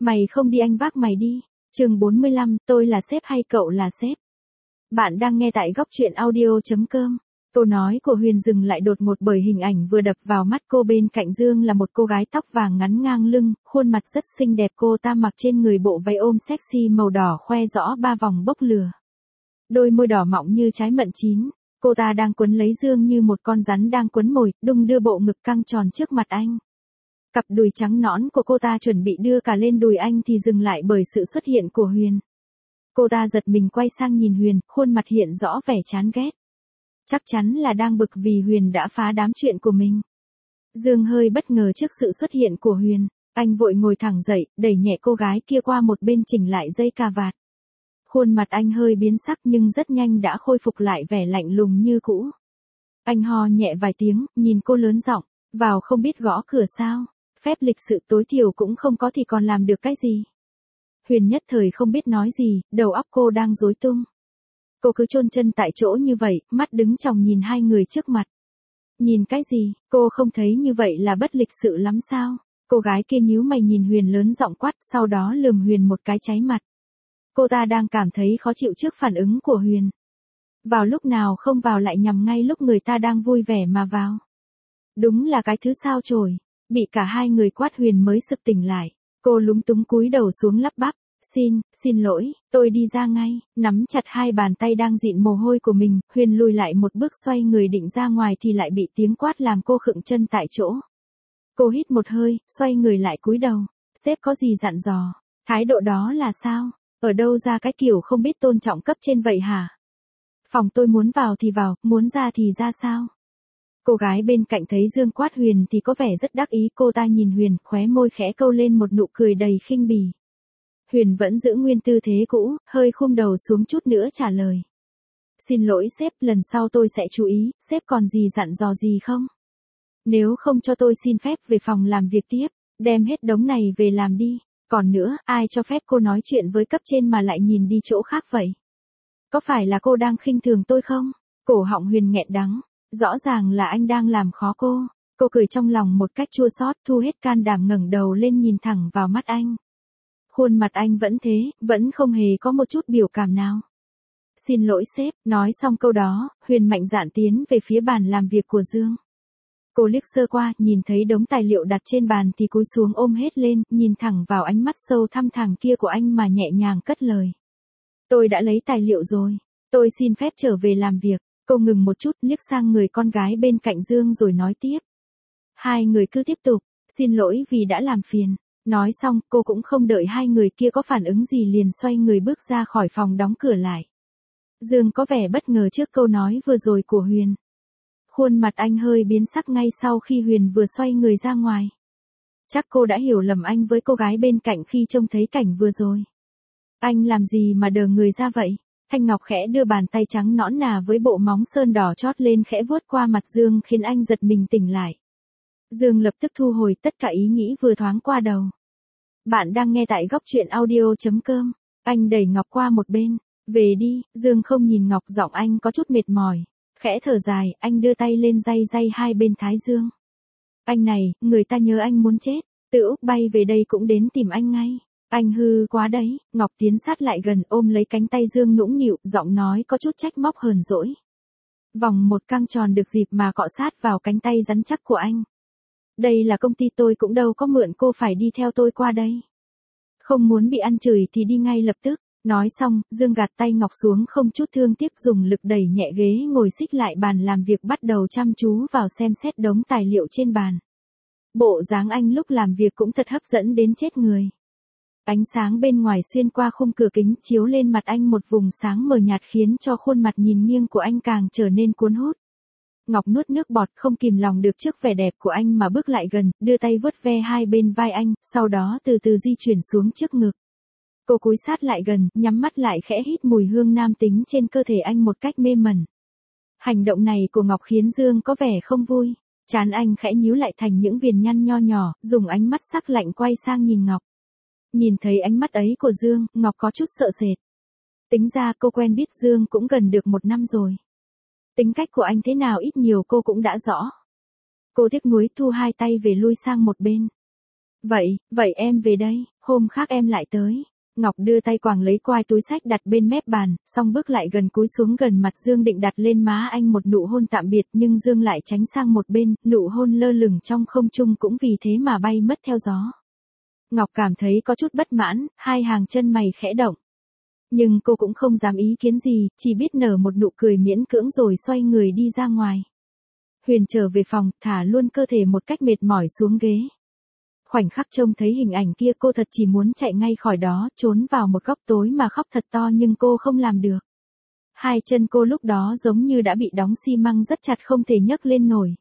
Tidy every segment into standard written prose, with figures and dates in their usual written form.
Mày không đi anh vác mày đi. Chương 45, tôi là sếp hay cậu là sếp? Bạn đang nghe tại góc truyện audio.com. Câu nói của Huyền dừng lại đột ngột bởi hình ảnh vừa đập vào mắt cô. Bên cạnh Dương là một cô gái tóc vàng ngắn ngang lưng, khuôn mặt rất xinh đẹp. Cô ta mặc trên người bộ váy ôm sexy màu đỏ khoe rõ ba vòng bốc lửa. Đôi môi đỏ mọng như trái mận chín. Cô ta đang quấn lấy Dương như một con rắn đang quấn mồi, đung đưa bộ ngực căng tròn trước mặt anh. Cặp đùi trắng nõn của cô ta chuẩn bị đưa cả lên đùi anh thì dừng lại bởi sự xuất hiện của Huyền. Cô ta giật mình quay sang nhìn Huyền, khuôn mặt hiện rõ vẻ chán ghét. Chắc chắn là đang bực vì Huyền đã phá đám chuyện của mình. Dương hơi bất ngờ trước sự xuất hiện của Huyền, anh vội ngồi thẳng dậy, đẩy nhẹ cô gái kia qua một bên chỉnh lại dây cà vạt. Khuôn mặt anh hơi biến sắc nhưng rất nhanh đã khôi phục lại vẻ lạnh lùng như cũ. Anh ho nhẹ vài tiếng, nhìn cô lớn giọng, vào không biết gõ cửa sao, phép lịch sự tối thiểu cũng không có thì còn làm được cái gì. Huyền nhất thời không biết nói gì, đầu óc cô đang rối tung. Cô cứ chôn chân tại chỗ như vậy, mắt đứng chòng nhìn hai người trước mặt. Nhìn cái gì, cô không thấy như vậy là bất lịch sự lắm sao? Cô gái kia nhíu mày nhìn Huyền lớn giọng quát, sau đó lườm Huyền một cái cháy mặt. Cô ta đang cảm thấy khó chịu trước phản ứng của Huyền. Vào lúc nào không vào lại nhằm ngay lúc người ta đang vui vẻ mà vào. Đúng là cái thứ sao chổi. Bị cả hai người quát Huyền mới sực tỉnh lại. Cô lúng túng cúi đầu xuống lắp bắp. Xin lỗi, tôi đi ra ngay. Nắm chặt hai bàn tay đang dịn mồ hôi của mình, Huyền lùi lại một bước xoay người định ra ngoài thì lại bị tiếng quát làm cô khựng chân tại chỗ. Cô hít một hơi, xoay người lại cúi đầu. Sếp có gì dặn dò? Thái độ đó là sao? Ở đâu ra cái kiểu không biết tôn trọng cấp trên vậy hả? Phòng tôi muốn vào thì vào, muốn ra thì ra sao? Cô gái bên cạnh thấy Dương quát Huyền thì có vẻ rất đắc ý. Cô ta nhìn Huyền, khóe môi khẽ câu lên một nụ cười đầy khinh bỉ. Huyền vẫn giữ nguyên tư thế cũ, hơi khum đầu xuống chút nữa trả lời. Xin lỗi sếp, lần sau tôi sẽ chú ý, sếp còn gì dặn dò gì không? Nếu không cho tôi xin phép về phòng làm việc tiếp, đem hết đống này về làm đi. Còn nữa, ai cho phép cô nói chuyện với cấp trên mà lại nhìn đi chỗ khác vậy? Có phải là cô đang khinh thường tôi không? Cổ họng Huyền nghẹn đắng. Rõ ràng là anh đang làm khó cô. Cô cười trong lòng một cách chua xót, thu hết can đảm ngẩng đầu lên nhìn thẳng vào mắt anh. Khuôn mặt anh vẫn thế, vẫn không hề có một chút biểu cảm nào. Xin lỗi sếp, nói xong câu đó, Huyền mạnh dạn tiến về phía bàn làm việc của Dương. Cô liếc sơ qua, nhìn thấy đống tài liệu đặt trên bàn thì cúi xuống ôm hết lên, nhìn thẳng vào ánh mắt sâu thăm thẳm kia của anh mà nhẹ nhàng cất lời. Tôi đã lấy tài liệu rồi, tôi xin phép trở về làm việc. Cô ngừng một chút, liếc sang người con gái bên cạnh Dương rồi nói tiếp. Hai người cứ tiếp tục, xin lỗi vì đã làm phiền. Nói xong, cô cũng không đợi hai người kia có phản ứng gì liền xoay người bước ra khỏi phòng đóng cửa lại. Dương có vẻ bất ngờ trước câu nói vừa rồi của Huyền. Khuôn mặt anh hơi biến sắc ngay sau khi Huyền vừa xoay người ra ngoài. Chắc cô đã hiểu lầm anh với cô gái bên cạnh khi trông thấy cảnh vừa rồi. Anh làm gì mà đờ người ra vậy? Thanh Ngọc khẽ đưa bàn tay trắng nõn nà với bộ móng sơn đỏ chót lên khẽ vuốt qua mặt Dương khiến anh giật mình tỉnh lại. Dương lập tức thu hồi tất cả ý nghĩ vừa thoáng qua đầu. Bạn đang nghe tại góc truyện audio.com. Anh đẩy Ngọc qua một bên. Về đi, Dương không nhìn Ngọc, giọng anh có chút mệt mỏi. Khẽ thở dài, anh đưa tay lên day hai bên thái Dương. Anh này, người ta nhớ anh muốn chết. Từ Úc bay về đây cũng đến tìm anh ngay. Anh hư quá đấy. Ngọc tiến sát lại gần ôm lấy cánh tay Dương nũng nịu, giọng nói có chút trách móc hờn dỗi. Vòng một căng tròn được dịp mà cọ sát vào cánh tay rắn chắc của anh. Đây là công ty tôi cũng đâu có mượn cô phải đi theo tôi qua đây. Không muốn bị ăn chửi thì đi ngay lập tức. Nói xong, Dương gạt tay Ngọc xuống không chút thương tiếc dùng lực đẩy nhẹ ghế ngồi xích lại bàn làm việc bắt đầu chăm chú vào xem xét đống tài liệu trên bàn. Bộ dáng anh lúc làm việc cũng thật hấp dẫn đến chết người. Ánh sáng bên ngoài xuyên qua khung cửa kính chiếu lên mặt anh một vùng sáng mờ nhạt khiến cho khuôn mặt nhìn nghiêng của anh càng trở nên cuốn hút. Ngọc nuốt nước bọt không kìm lòng được trước vẻ đẹp của anh mà bước lại gần, đưa tay vuốt ve hai bên vai anh, sau đó từ từ di chuyển xuống trước ngực. Cô cúi sát lại gần, nhắm mắt lại khẽ hít mùi hương nam tính trên cơ thể anh một cách mê mẩn. Hành động này của Ngọc khiến Dương có vẻ không vui. Trán anh khẽ nhíu lại thành những viền nhăn nho nhỏ, dùng ánh mắt sắc lạnh quay sang nhìn Ngọc. Nhìn thấy ánh mắt ấy của Dương, Ngọc có chút sợ sệt. Tính ra cô quen biết Dương cũng gần được 1 năm rồi. Tính cách của anh thế nào ít nhiều cô cũng đã rõ. Cô tiếc nuối thu hai tay về lui sang một bên. Vậy em về đây, hôm khác em lại tới. Ngọc đưa tay quàng lấy quai túi xách đặt bên mép bàn, xong bước lại gần cúi xuống gần mặt Dương định đặt lên má anh một nụ hôn tạm biệt nhưng Dương lại tránh sang một bên, nụ hôn lơ lửng trong không trung cũng vì thế mà bay mất theo gió. Ngọc cảm thấy có chút bất mãn, hai hàng chân mày khẽ động. Nhưng cô cũng không dám ý kiến gì, chỉ biết nở một nụ cười miễn cưỡng rồi xoay người đi ra ngoài. Huyền trở về phòng, thả luôn cơ thể một cách mệt mỏi xuống ghế. Khoảnh khắc trông thấy hình ảnh kia cô thật chỉ muốn chạy ngay khỏi đó, trốn vào một góc tối mà khóc thật to nhưng cô không làm được. Hai chân cô lúc đó giống như đã bị đóng xi măng rất chặt không thể nhấc lên nổi.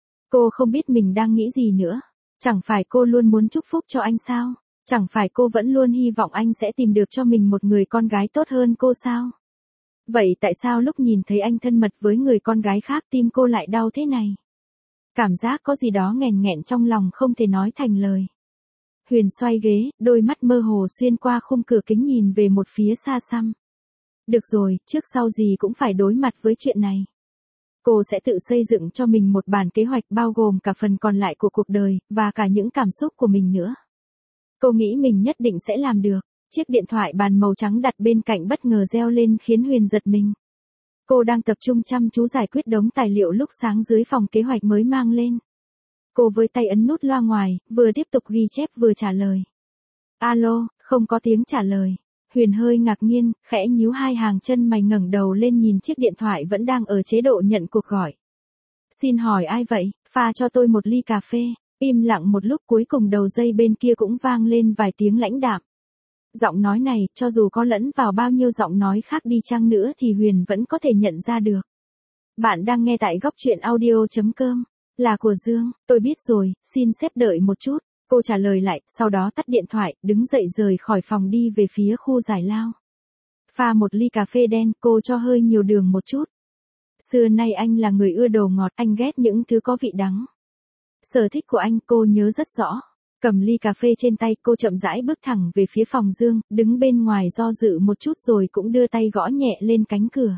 Cô không biết mình đang nghĩ gì nữa. Chẳng phải cô luôn muốn chúc phúc cho anh sao? Chẳng phải cô vẫn luôn hy vọng anh sẽ tìm được cho mình một người con gái tốt hơn cô sao? Vậy tại sao lúc nhìn thấy anh thân mật với người con gái khác tim cô lại đau thế này? Cảm giác có gì đó nghẹn nghẹn trong lòng không thể nói thành lời. Huyền xoay ghế, đôi mắt mơ hồ xuyên qua khung cửa kính nhìn về một phía xa xăm. Được rồi, trước sau gì cũng phải đối mặt với chuyện này. Cô sẽ tự xây dựng cho mình một bản kế hoạch bao gồm cả phần còn lại của cuộc đời, và cả những cảm xúc của mình nữa. Cô nghĩ mình nhất định sẽ làm được. Chiếc điện thoại bàn màu trắng đặt bên cạnh bất ngờ reo lên khiến Huyền giật mình. Cô đang tập trung chăm chú giải quyết đống tài liệu lúc sáng dưới phòng kế hoạch mới mang lên. Cô với tay ấn nút loa ngoài, vừa tiếp tục ghi chép vừa trả lời. Alo, không có tiếng trả lời. Huyền hơi ngạc nhiên, khẽ nhíu hai hàng chân mày ngẩng đầu lên nhìn chiếc điện thoại vẫn đang ở chế độ nhận cuộc gọi. Xin hỏi ai vậy, pha cho tôi một ly cà phê. Im lặng một lúc cuối cùng đầu dây bên kia cũng vang lên vài tiếng lãnh đạm. Giọng nói này, cho dù có lẫn vào bao nhiêu giọng nói khác đi chăng nữa thì Huyền vẫn có thể nhận ra được. Bạn đang nghe tại góc truyện audio.com. Là của Dương, tôi biết rồi, xin sếp đợi một chút. Cô trả lời lại, sau đó tắt điện thoại, đứng dậy rời khỏi phòng đi về phía khu giải lao. Pha một ly cà phê đen, cô cho hơi nhiều đường một chút. Xưa nay anh là người ưa đồ ngọt, anh ghét những thứ có vị đắng. Sở thích của anh cô nhớ rất rõ. Cầm ly cà phê trên tay cô chậm rãi bước thẳng về phía phòng Dương, đứng bên ngoài do dự một chút rồi cũng đưa tay gõ nhẹ lên cánh cửa.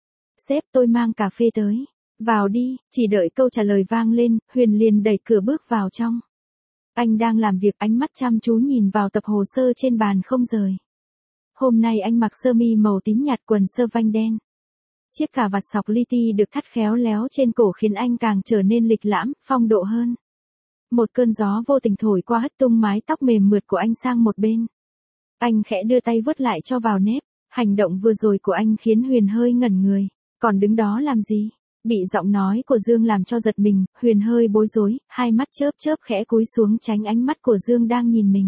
Sếp tôi mang cà phê tới. Vào đi, chỉ đợi câu trả lời vang lên, Huyền liền đẩy cửa bước vào trong. Anh đang làm việc ánh mắt chăm chú nhìn vào tập hồ sơ trên bàn không rời. Hôm nay anh mặc sơ mi màu tím nhạt quần sơ vanh đen. Chiếc cà vạt sọc li ti được thắt khéo léo trên cổ khiến anh càng trở nên lịch lãm, phong độ hơn. Một cơn gió vô tình thổi qua hất tung mái tóc mềm mượt của anh sang một bên. Anh khẽ đưa tay vuốt lại cho vào nếp. Hành động vừa rồi của anh khiến Huyền hơi ngẩn người. Còn đứng đó làm gì? Bị giọng nói của Dương làm cho giật mình, Huyền hơi bối rối, hai mắt chớp chớp khẽ cúi xuống tránh ánh mắt của Dương đang nhìn mình.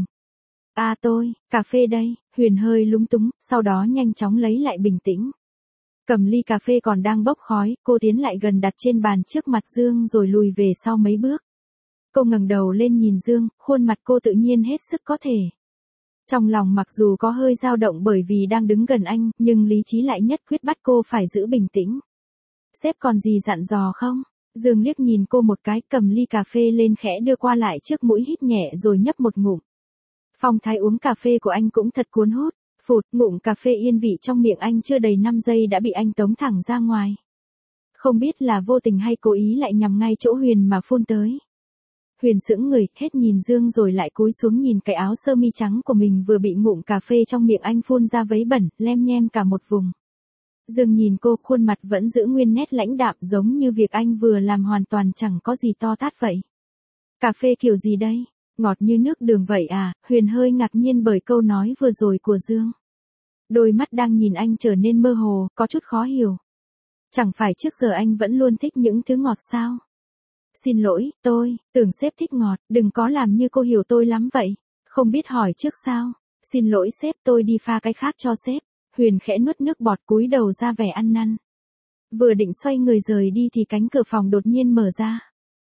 Tôi, cà phê đây, Huyền hơi lúng túng, sau đó nhanh chóng lấy lại bình tĩnh. Cầm ly cà phê còn đang bốc khói, cô tiến lại gần đặt trên bàn trước mặt Dương rồi lùi về sau mấy bước. Cô ngẩng đầu lên nhìn Dương, khuôn mặt cô tự nhiên hết sức có thể. Trong lòng mặc dù có hơi dao động bởi vì đang đứng gần anh, nhưng lý trí lại nhất quyết bắt cô phải giữ bình tĩnh. Sếp còn gì dặn dò không? Dương liếc nhìn cô một cái, cầm ly cà phê lên khẽ đưa qua lại trước mũi hít nhẹ rồi nhấp một ngụm. Phong thái uống cà phê của anh cũng thật cuốn hút. Phụt, ngụm cà phê yên vị trong miệng anh chưa đầy 5 giây đã bị anh tống thẳng ra ngoài. Không biết là vô tình hay cố ý lại nhằm ngay chỗ Huyền mà phun tới. Huyền sững người, hết nhìn Dương rồi lại cúi xuống nhìn cái áo sơ mi trắng của mình vừa bị ngụm cà phê trong miệng anh phun ra vấy bẩn, lem nhem cả một vùng. Dương nhìn cô, khuôn mặt vẫn giữ nguyên nét lãnh đạm giống như việc anh vừa làm hoàn toàn chẳng có gì to tát vậy. Cà phê kiểu gì đây? Ngọt như nước đường vậy à? Huyền hơi ngạc nhiên bởi câu nói vừa rồi của Dương. Đôi mắt đang nhìn anh trở nên mơ hồ, có chút khó hiểu. Chẳng phải trước giờ anh vẫn luôn thích những thứ ngọt sao? Xin lỗi, tôi tưởng sếp thích ngọt, đừng có làm như cô hiểu tôi lắm vậy. Không biết hỏi trước sao? Xin lỗi sếp, tôi đi pha cái khác cho sếp. Huyền khẽ nuốt nước bọt cúi đầu ra vẻ ăn năn. Vừa định xoay người rời đi thì cánh cửa phòng đột nhiên mở ra.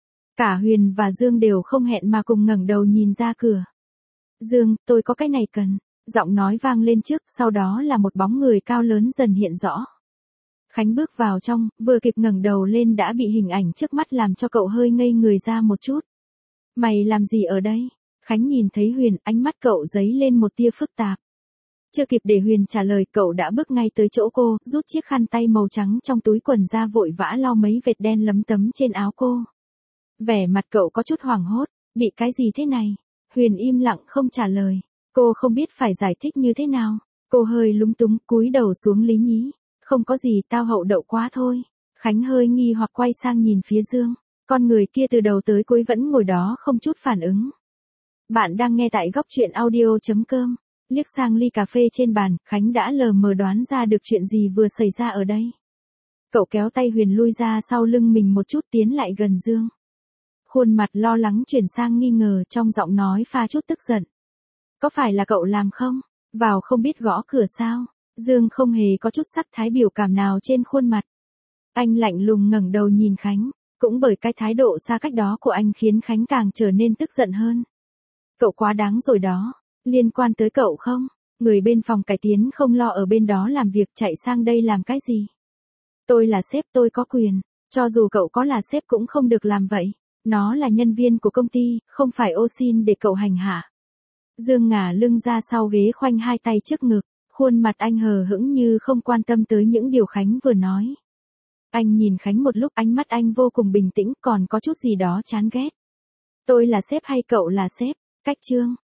Cả Huyền và Dương đều không hẹn mà cùng ngẩng đầu nhìn ra cửa. Dương, tôi có cái này cần. Giọng nói vang lên trước, sau đó là một bóng người cao lớn dần hiện rõ. Khánh bước vào trong, vừa kịp ngẩng đầu lên đã bị hình ảnh trước mắt làm cho cậu hơi ngây người ra một chút. Mày làm gì ở đây? Khánh nhìn thấy Huyền, ánh mắt cậu dấy lên một tia phức tạp. Chưa kịp để Huyền trả lời cậu đã bước ngay tới chỗ cô, rút chiếc khăn tay màu trắng trong túi quần ra vội vã lau mấy vệt đen lấm tấm trên áo cô. Vẻ mặt cậu có chút hoảng hốt, bị cái gì thế này? Huyền im lặng không trả lời. Cô không biết phải giải thích như thế nào. Cô hơi lúng túng cúi đầu xuống Lý Nhí. Không có gì, tao hậu đậu quá thôi. Khánh hơi nghi hoặc quay sang nhìn phía Dương. Con người kia từ đầu tới cuối vẫn ngồi đó không chút phản ứng. Bạn đang nghe tại góc truyện audio.com. Liếc sang ly cà phê trên bàn, Khánh đã lờ mờ đoán ra được chuyện gì vừa xảy ra ở đây. Cậu kéo tay Huyền lui ra sau lưng mình một chút tiến lại gần Dương. Khuôn mặt lo lắng chuyển sang nghi ngờ trong giọng nói pha chút tức giận. Có phải là cậu làm không? Vào không biết gõ cửa sao? Dương không hề có chút sắc thái biểu cảm nào trên khuôn mặt. Anh lạnh lùng ngẩng đầu nhìn Khánh. Cũng bởi cái thái độ xa cách đó của anh khiến Khánh càng trở nên tức giận hơn. Cậu quá đáng rồi đó. Liên quan tới cậu không? Người bên phòng cải tiến không lo ở bên đó làm việc chạy sang đây làm cái gì? Tôi là sếp, tôi có quyền. Cho dù cậu có là sếp cũng không được làm vậy. Nó là nhân viên của công ty, không phải ô xin để cậu hành hạ. Dương ngả lưng ra sau ghế khoanh hai tay trước ngực. Khuôn mặt anh hờ hững như không quan tâm tới những điều Khánh vừa nói. Anh nhìn Khánh một lúc, ánh mắt anh vô cùng bình tĩnh, còn có chút gì đó chán ghét. Tôi là sếp hay cậu là sếp? Cách Trương,